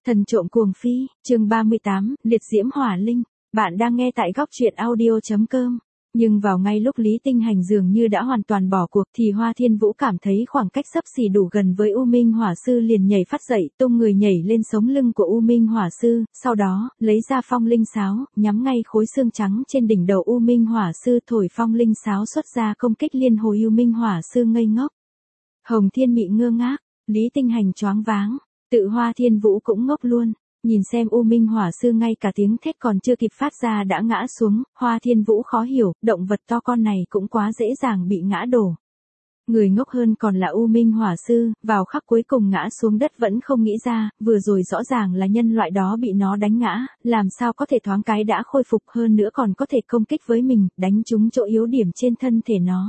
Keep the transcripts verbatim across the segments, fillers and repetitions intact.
Thần trộm cuồng phi, chương ba mươi tám, liệt diễm hỏa linh. Bạn đang nghe tại góc truyện audio chấm com. Nhưng vào ngay lúc Lý Tinh Hành dường như đã hoàn toàn bỏ cuộc thì Hoa Thiên Vũ cảm thấy khoảng cách sắp xỉ đủ gần với U Minh Hỏa Sư, liền nhảy phát dậy, tung người nhảy lên sống lưng của U Minh Hỏa Sư, sau đó, lấy ra phong linh sáo, nhắm ngay khối xương trắng trên đỉnh đầu U Minh Hỏa Sư, thổi phong linh sáo xuất ra công kích liên hồi. U Minh Hỏa Sư ngây ngốc. Hồng Thiên Mị ngơ ngác, Lý Tinh Hành choáng váng, tự Hoa Thiên Vũ cũng ngốc luôn. Nhìn xem U Minh Hỏa Sư ngay cả tiếng thét còn chưa kịp phát ra đã ngã xuống, Hoa Thiên Vũ khó hiểu, động vật to con này cũng quá dễ dàng bị ngã đổ. Người ngốc hơn còn là U Minh Hỏa Sư, vào khắc cuối cùng ngã xuống đất vẫn không nghĩ ra, vừa rồi rõ ràng là nhân loại đó bị nó đánh ngã, làm sao có thể thoáng cái đã khôi phục, hơn nữa còn có thể công kích với mình, đánh trúng chỗ yếu điểm trên thân thể nó.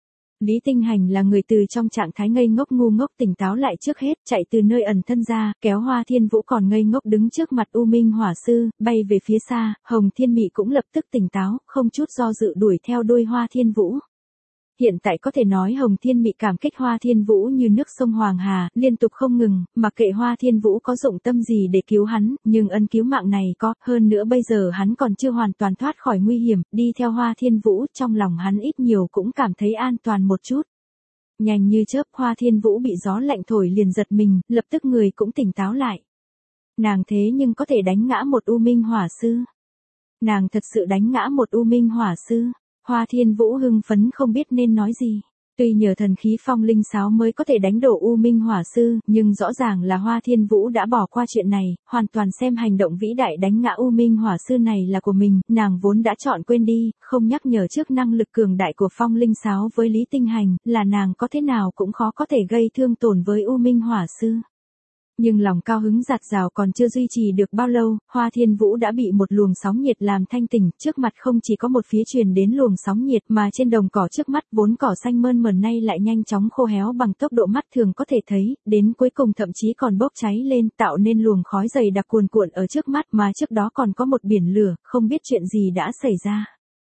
Lý Tinh Hành là người từ trong trạng thái ngây ngốc ngu ngốc tỉnh táo lại trước hết, chạy từ nơi ẩn thân ra, kéo Hoa Thiên Vũ còn ngây ngốc đứng trước mặt U Minh Hỏa Sư, bay về phía xa. Hồng Thiên Mị cũng lập tức tỉnh táo, không chút do dự đuổi theo đuôi Hoa Thiên Vũ. Hiện tại có thể nói Hồng Thiên Mị cảm kích Hoa Thiên Vũ như nước sông Hoàng Hà, liên tục không ngừng, mặc kệ Hoa Thiên Vũ có dụng tâm gì để cứu hắn, nhưng ân cứu mạng này có, hơn nữa bây giờ hắn còn chưa hoàn toàn thoát khỏi nguy hiểm, đi theo Hoa Thiên Vũ, trong lòng hắn ít nhiều cũng cảm thấy an toàn một chút. Nhanh như chớp, Hoa Thiên Vũ bị gió lạnh thổi liền giật mình, lập tức người cũng tỉnh táo lại. Nàng thế nhưng có thể đánh ngã một U Minh Hỏa Sư. Nàng thật sự đánh ngã một U Minh Hỏa Sư. Hoa Thiên Vũ hưng phấn không biết nên nói gì. Tuy nhờ thần khí phong linh sáo mới có thể đánh đổ U Minh Hỏa Sư, nhưng rõ ràng là Hoa Thiên Vũ đã bỏ qua chuyện này, hoàn toàn xem hành động vĩ đại đánh ngã U Minh Hỏa Sư này là của mình, nàng vốn đã chọn quên đi, không nhắc nhở trước năng lực cường đại của phong linh sáo với Lý Tinh Hành, là nàng có thế nào cũng khó có thể gây thương tổn với U Minh Hỏa Sư. Nhưng lòng cao hứng giạt rào còn chưa duy trì được bao lâu, Hoa Thiên Vũ đã bị một luồng sóng nhiệt làm thanh tỉnh, trước mặt không chỉ có một phía truyền đến luồng sóng nhiệt mà trên đồng cỏ trước mắt vốn cỏ xanh mơn mởn nay lại nhanh chóng khô héo bằng tốc độ mắt thường có thể thấy, đến cuối cùng thậm chí còn bốc cháy lên, tạo nên luồng khói dày đặc cuồn cuộn ở trước mắt, mà trước đó còn có một biển lửa, không biết chuyện gì đã xảy ra.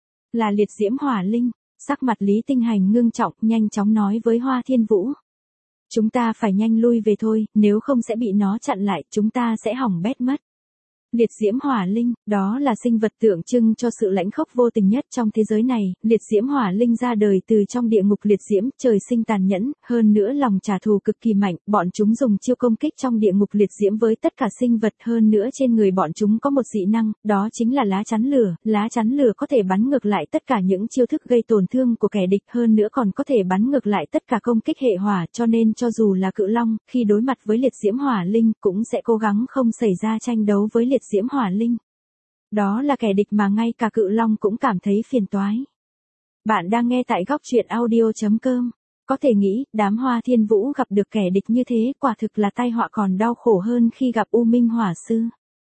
Là liệt diễm hỏa linh. Sắc mặt Lý Tinh Hành ngưng trọng, nhanh chóng nói với Hoa Thiên Vũ. Chúng ta phải nhanh lui về thôi, nếu không sẽ bị nó chặn lại, chúng ta sẽ hỏng bét mất. Liệt diễm hỏa linh, đó là sinh vật tượng trưng cho sự lãnh khốc vô tình nhất trong thế giới này, liệt diễm hỏa linh ra đời từ trong địa ngục liệt diễm, trời sinh tàn nhẫn, hơn nữa lòng trả thù cực kỳ mạnh, bọn chúng dùng chiêu công kích trong địa ngục liệt diễm với tất cả sinh vật, hơn nữa trên người bọn chúng có một dị năng, đó chính là lá chắn lửa, lá chắn lửa có thể bắn ngược lại tất cả những chiêu thức gây tổn thương của kẻ địch, hơn nữa còn có thể bắn ngược lại tất cả công kích hệ hỏa, cho nên cho dù là cự long, khi đối mặt với liệt diễm hỏa linh, cũng sẽ cố gắng không xảy ra tranh đấu với liệt diễm hỏa linh. Đó là kẻ địch mà ngay cả cự long cũng cảm thấy phiền toái. Bạn đang nghe tại góc truyện audio chấm com. Có thể nghĩ, đám Hoa Thiên Vũ gặp được kẻ địch như thế, quả thực là tai họa còn đau khổ hơn khi gặp U Minh Hỏa Sư.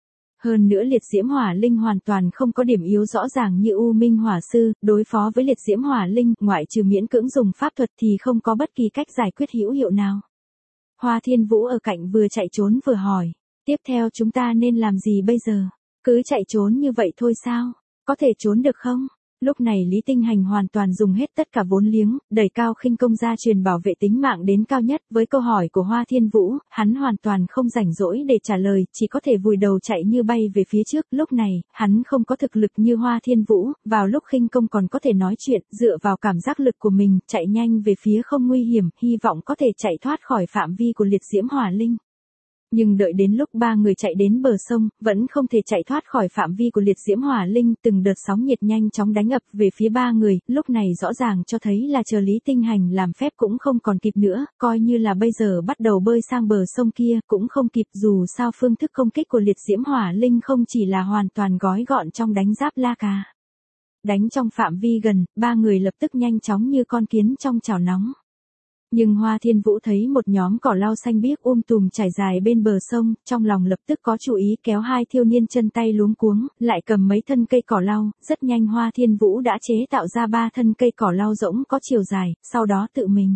Hơn nữa liệt diễm hỏa linh hoàn toàn không có điểm yếu rõ ràng như U Minh Hỏa Sư, đối phó với liệt diễm hỏa linh, ngoại trừ miễn cưỡng dùng pháp thuật thì không có bất kỳ cách giải quyết hữu hiệu nào. Hoa Thiên Vũ ở cạnh vừa chạy trốn vừa hỏi. Tiếp theo chúng ta nên làm gì bây giờ? Cứ chạy trốn như vậy thôi sao? Có thể trốn được không? Lúc này Lý Tinh Hành hoàn toàn dùng hết tất cả vốn liếng, đẩy cao khinh công ra truyền bảo vệ tính mạng đến cao nhất. Với câu hỏi của Hoa Thiên Vũ, hắn hoàn toàn không rảnh rỗi để trả lời, chỉ có thể vùi đầu chạy như bay về phía trước. Lúc này, hắn không có thực lực như Hoa Thiên Vũ, vào lúc khinh công còn có thể nói chuyện, dựa vào cảm giác lực của mình, chạy nhanh về phía không nguy hiểm, hy vọng có thể chạy thoát khỏi phạm vi của liệt diễm hỏa linh. Nhưng đợi đến lúc ba người chạy đến bờ sông, vẫn không thể chạy thoát khỏi phạm vi của liệt diễm hỏa linh, từng đợt sóng nhiệt nhanh chóng đánh ập về phía ba người, lúc này rõ ràng cho thấy là chờ Lý Tinh Hành làm phép cũng không còn kịp nữa, coi như là bây giờ bắt đầu bơi sang bờ sông kia, cũng không kịp, dù sao phương thức công kích của liệt diễm hỏa linh không chỉ là hoàn toàn gói gọn trong đánh giáp la cà. Đánh trong phạm vi gần, ba người lập tức nhanh chóng như con kiến trong chảo nóng. Nhưng Hoa Thiên Vũ thấy một nhóm cỏ lau xanh biếc um tùm trải dài bên bờ sông, trong lòng lập tức có chủ ý, kéo hai thiếu niên chân tay luống cuống, lại cầm mấy thân cây cỏ lau, rất nhanh Hoa Thiên Vũ đã chế tạo ra ba thân cây cỏ lau rỗng có chiều dài, sau đó tự mình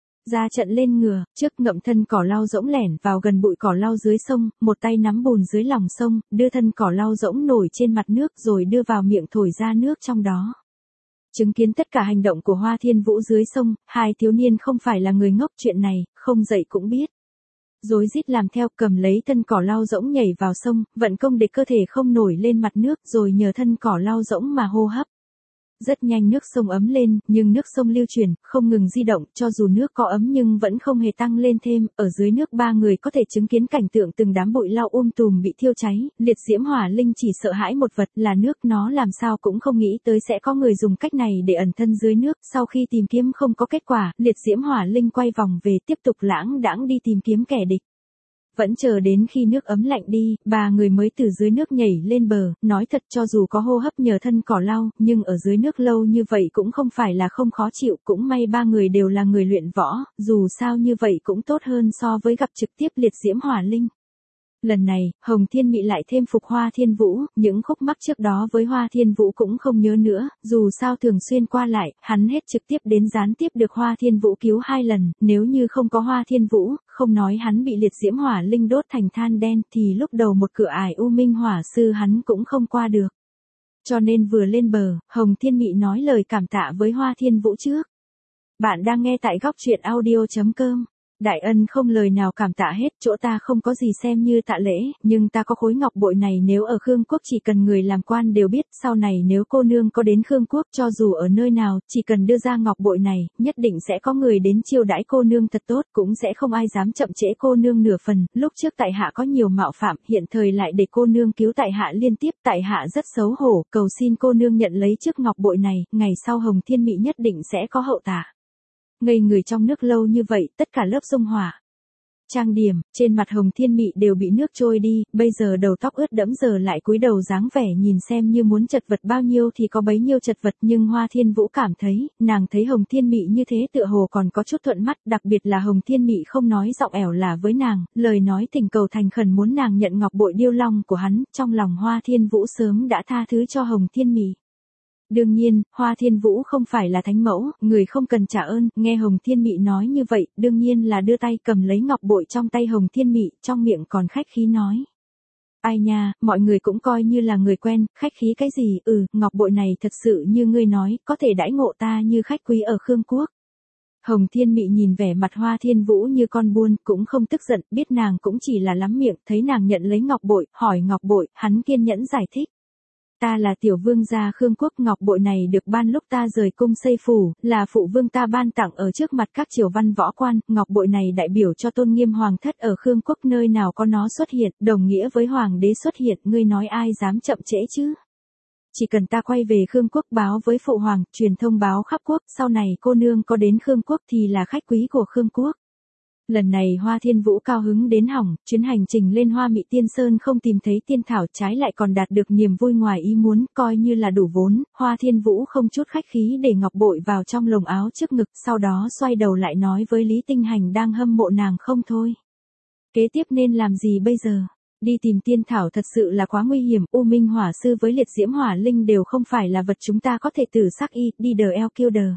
ra trận lên ngựa, trước ngậm thân cỏ lau rỗng lẻn vào gần bụi cỏ lau dưới sông, một tay nắm bùn dưới lòng sông, đưa thân cỏ lau rỗng nổi trên mặt nước rồi đưa vào miệng thổi ra nước trong đó. Chứng kiến tất cả hành động của Hoa Thiên Vũ dưới sông, hai thiếu niên không phải là người ngốc, chuyện này, không dạy cũng biết. rối rít làm theo, cầm lấy thân cỏ lau rỗng nhảy vào sông, vận công để cơ thể không nổi lên mặt nước, rồi nhờ thân cỏ lau rỗng mà hô hấp. Rất nhanh nước sông ấm lên, nhưng nước sông lưu chuyển, không ngừng di động, cho dù nước có ấm nhưng vẫn không hề tăng lên thêm, ở dưới nước ba người có thể chứng kiến cảnh tượng từng đám bụi lau um tùm bị thiêu cháy, liệt diễm hỏa linh chỉ sợ hãi một vật là nước, nó làm sao cũng không nghĩ tới sẽ có người dùng cách này để ẩn thân dưới nước, sau khi tìm kiếm không có kết quả, liệt diễm hỏa linh quay vòng về tiếp tục lãng đãng đi tìm kiếm kẻ địch. Vẫn chờ đến khi nước ấm lạnh đi, ba người mới từ dưới nước nhảy lên bờ, nói thật cho dù có hô hấp nhờ thân cỏ lau, nhưng ở dưới nước lâu như vậy cũng không phải là không khó chịu, cũng may ba người đều là người luyện võ, dù sao như vậy cũng tốt hơn so với gặp trực tiếp liệt diễm hỏa linh. Lần này, Hồng Thiên Mị lại thêm phục Hoa Thiên Vũ, những khúc mắc trước đó với Hoa Thiên Vũ cũng không nhớ nữa, dù sao thường xuyên qua lại, hắn hết trực tiếp đến gián tiếp được Hoa Thiên Vũ cứu hai lần, nếu như không có Hoa Thiên Vũ, không nói hắn bị liệt diễm hỏa linh đốt thành than đen thì lúc đầu một cửa ải U Minh Hỏa Sư hắn cũng không qua được. Cho nên vừa lên bờ, Hồng Thiên Mị nói lời cảm tạ với Hoa Thiên Vũ trước. Bạn đang nghe tại góc truyện audio chấm com. Đại ân không lời nào cảm tạ hết, chỗ ta không có gì xem như tạ lễ, nhưng ta có khối ngọc bội này nếu ở Khương Quốc chỉ cần người làm quan đều biết, sau này nếu cô nương có đến Khương Quốc cho dù ở nơi nào, chỉ cần đưa ra ngọc bội này, nhất định sẽ có người đến chiêu đãi cô nương thật tốt, cũng sẽ không ai dám chậm trễ cô nương nửa phần, lúc trước tại hạ có nhiều mạo phạm, hiện thời lại để cô nương cứu tại hạ liên tiếp, tại hạ rất xấu hổ, cầu xin cô nương nhận lấy chiếc ngọc bội này, ngày sau Hồng Thiên Mị nhất định sẽ có hậu tạ. Ngây người trong nước lâu như vậy, tất cả lớp dung hỏa trang điểm, trên mặt Hồng Thiên Mị đều bị nước trôi đi, bây giờ đầu tóc ướt đẫm giờ lại cúi đầu dáng vẻ nhìn xem như muốn chật vật bao nhiêu thì có bấy nhiêu chật vật, nhưng Hoa Thiên Vũ cảm thấy, nàng thấy Hồng Thiên Mị như thế tựa hồ còn có chút thuận mắt, đặc biệt là Hồng Thiên Mị không nói giọng ẻo là với nàng, lời nói tình cầu thành khẩn muốn nàng nhận ngọc bội điêu long của hắn, trong lòng Hoa Thiên Vũ sớm đã tha thứ cho Hồng Thiên Mị. Đương nhiên, Hoa Thiên Vũ không phải là thánh mẫu, người không cần trả ơn, nghe Hồng Thiên Mị nói như vậy, đương nhiên là đưa tay cầm lấy ngọc bội trong tay Hồng Thiên Mị, trong miệng còn khách khí nói. Ai nha, mọi người cũng coi như là người quen, khách khí cái gì, ừ, ngọc bội này thật sự như ngươi nói, có thể đãi ngộ ta như khách quý ở Khương Quốc. Hồng Thiên Mị nhìn vẻ mặt Hoa Thiên Vũ như con buôn, cũng không tức giận, biết nàng cũng chỉ là lắm miệng, thấy nàng nhận lấy ngọc bội, hỏi ngọc bội, hắn kiên nhẫn giải thích. Ta là tiểu vương gia Khương Quốc, ngọc bội này được ban lúc ta rời cung xây phủ, là phụ vương ta ban tặng ở trước mặt các triều văn võ quan, ngọc bội này đại biểu cho tôn nghiêm hoàng thất ở Khương Quốc, nơi nào có nó xuất hiện, đồng nghĩa với hoàng đế xuất hiện, ngươi nói ai dám chậm trễ chứ? Chỉ cần ta quay về Khương Quốc báo với phụ hoàng, truyền thông báo khắp quốc, sau này cô nương có đến Khương Quốc thì là khách quý của Khương Quốc. Lần này Hoa Thiên Vũ cao hứng đến hỏng, chuyến hành trình lên Hoa Mị Tiên Sơn không tìm thấy tiên thảo, trái lại còn đạt được niềm vui ngoài ý muốn, coi như là đủ vốn, Hoa Thiên Vũ không chút khách khí để ngọc bội vào trong lồng áo trước ngực, sau đó xoay đầu lại nói với Lý Tinh Hành đang hâm mộ nàng không thôi. Kế tiếp nên làm gì bây giờ? Đi tìm tiên thảo thật sự là quá nguy hiểm, U Minh Hỏa Sư với liệt diễm hỏa linh đều không phải là vật chúng ta có thể tử sắc y, đi đờ eo kiêu đờ.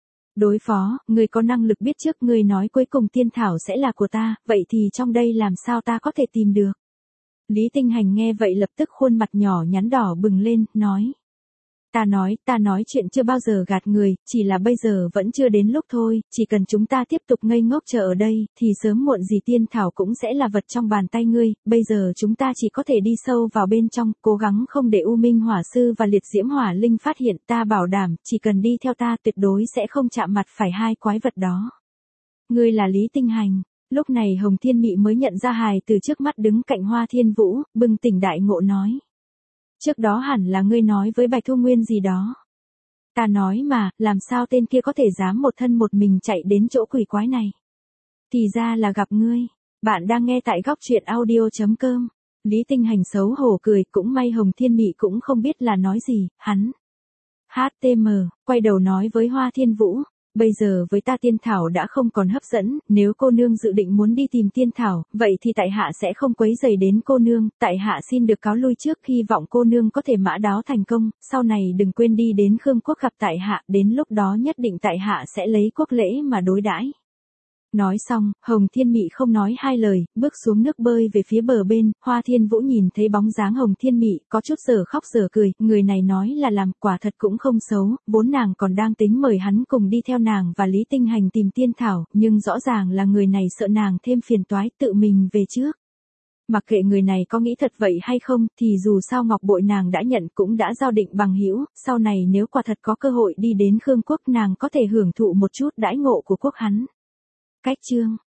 Đối phó, người có năng lực biết trước, người nói cuối cùng tiên thảo sẽ là của ta, vậy thì trong đây làm sao ta có thể tìm được? Lý Tinh Hành nghe vậy lập tức khuôn mặt nhỏ nhắn đỏ bừng lên, nói. Ta nói, ta nói chuyện chưa bao giờ gạt người, chỉ là bây giờ vẫn chưa đến lúc thôi, chỉ cần chúng ta tiếp tục ngây ngốc chờ ở đây, thì sớm muộn gì tiên thảo cũng sẽ là vật trong bàn tay ngươi, bây giờ chúng ta chỉ có thể đi sâu vào bên trong, cố gắng không để U Minh Hỏa Sư và liệt diễm hỏa linh phát hiện, ta bảo đảm, chỉ cần đi theo ta tuyệt đối sẽ không chạm mặt phải hai quái vật đó. Ngươi là Lý Tinh Hành. Lúc này Hồng Thiên Mị mới nhận ra hài từ trước mắt đứng cạnh Hoa Thiên Vũ, bừng tỉnh đại ngộ nói. Trước đó hẳn là ngươi nói với Bạch Thu Nguyên gì đó. Ta nói mà, làm sao tên kia có thể dám một thân một mình chạy đến chỗ quỷ quái này. Thì ra là gặp ngươi. Bạn đang nghe tại góc truyện audio chấm com. Lý Tinh Hành xấu hổ cười, cũng may Hồng Thiên Mị cũng không biết là nói gì, hắn. hát tê em, quay đầu nói với Hoa Thiên Vũ. Bây giờ với ta tiên thảo đã không còn hấp dẫn, nếu cô nương dự định muốn đi tìm tiên thảo, vậy thì tại hạ sẽ không quấy rầy đến cô nương, tại hạ xin được cáo lui trước, hy vọng cô nương có thể mã đáo thành công, sau này đừng quên đi đến Khương Quốc gặp tại hạ, đến lúc đó nhất định tại hạ sẽ lấy quốc lễ mà đối đãi. Nói xong, Hồng Thiên Mị không nói hai lời, bước xuống nước bơi về phía bờ bên, Hoa Thiên Vũ nhìn thấy bóng dáng Hồng Thiên Mị, có chút giờ khóc giờ cười, người này nói là làm, quả thật cũng không xấu, vốn nàng còn đang tính mời hắn cùng đi theo nàng và Lý Tinh Hành tìm tiên thảo, nhưng rõ ràng là người này sợ nàng thêm phiền toái, tự mình về trước. Mặc kệ người này có nghĩ thật vậy hay không, thì dù sao ngọc bội nàng đã nhận cũng đã giao định bằng hữu, sau này nếu quả thật có cơ hội đi đến Khương Quốc nàng có thể hưởng thụ một chút đãi ngộ của quốc hắn. Cách chương